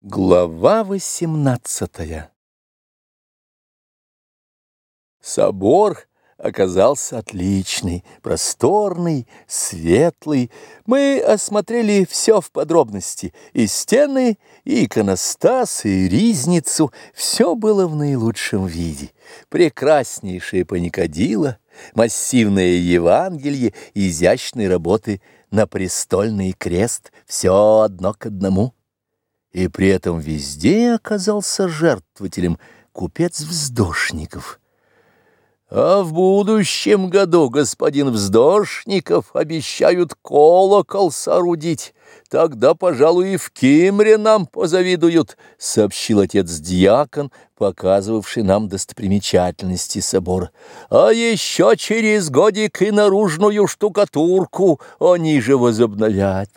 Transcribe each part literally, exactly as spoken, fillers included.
Глава восемнадцатая. Собор оказался отличный, просторный, светлый. Мы осмотрели все в подробности: и стены, и иконостас, и ризницу. Все было в наилучшем виде. Прекраснейшее паникадило, массивное Евангелие, изящной работы на престольный крест. Все одно к одному. И при этом везде оказался жертвователем купец Вздошников. А в будущем году, господин Вздошников, обещают колокол соорудить. Тогда, пожалуй, и в Кимре нам позавидуют, — сообщил отец-диакон, показывавший нам достопримечательности собора. А еще через годик и наружную штукатурку они же возобновят.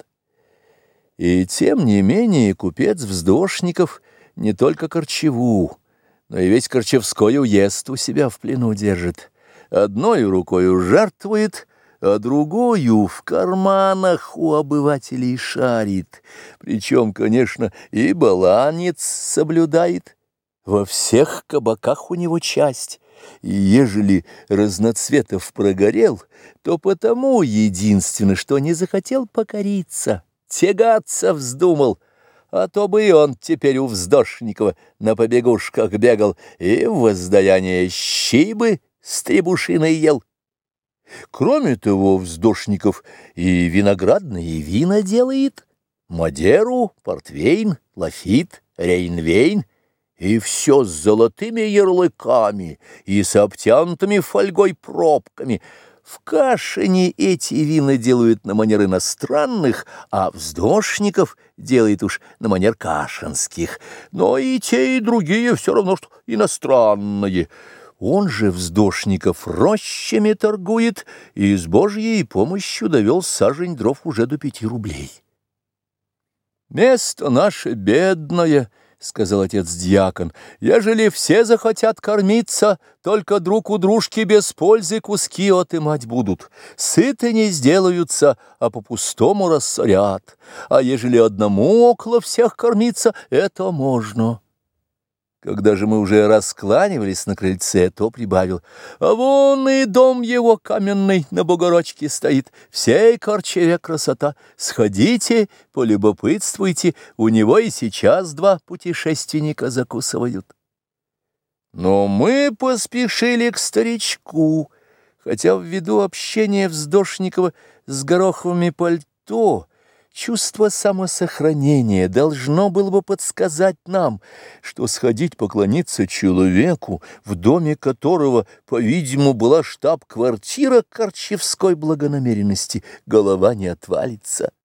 И тем не менее купец Вздошников не только Корчеву, но и весь Корчевской уезд у себя в плену держит. Одной рукою жертвует, а другою в карманах у обывателей шарит. Причем, конечно, и баланец соблюдает. Во всех кабаках у него часть. И ежели разноцветов прогорел, то потому единственно, что не захотел покориться, тягаться вздумал, а то бы и он теперь у Вздошникова на побегушках бегал и в воздаяние щи бы с требушиной ел. Кроме того, Вздошников и виноградные вина делает, Мадеру, портвейн, лафит, рейнвейн, и все с золотыми ярлыками и с обтянутыми фольгой пробками. В Кашине эти вина делают на манер иностранных, а Вздошников делает уж на манер кашинских. Но и те, и другие все равно, что иностранные. Он же, Вздошников, рощами торгует и с Божьей помощью довел сажень дров уже до пяти рублей. «Место наше бедное, — сказал отец-диакон, — ежели все захотят кормиться, только друг у дружки без пользы куски отымать будут. Сыты не сделаются, а по-пустому рассорят. А ежели одному около всех кормиться, это можно». Когда же мы уже раскланивались на крыльце, то прибавил: «А вон и дом его каменный на бугорочке стоит, всей Корчеве красота. Сходите, полюбопытствуйте, у него и сейчас два путешественника закусывают». Но мы поспешили к старичку, хотя ввиду общения Вздошникова с Гороховыми пальто чувство самосохранения должно было бы подсказать нам, что сходить поклониться человеку, в доме которого, по-видимому, была штаб-квартира корчевской благонамеренности, голова не отвалится.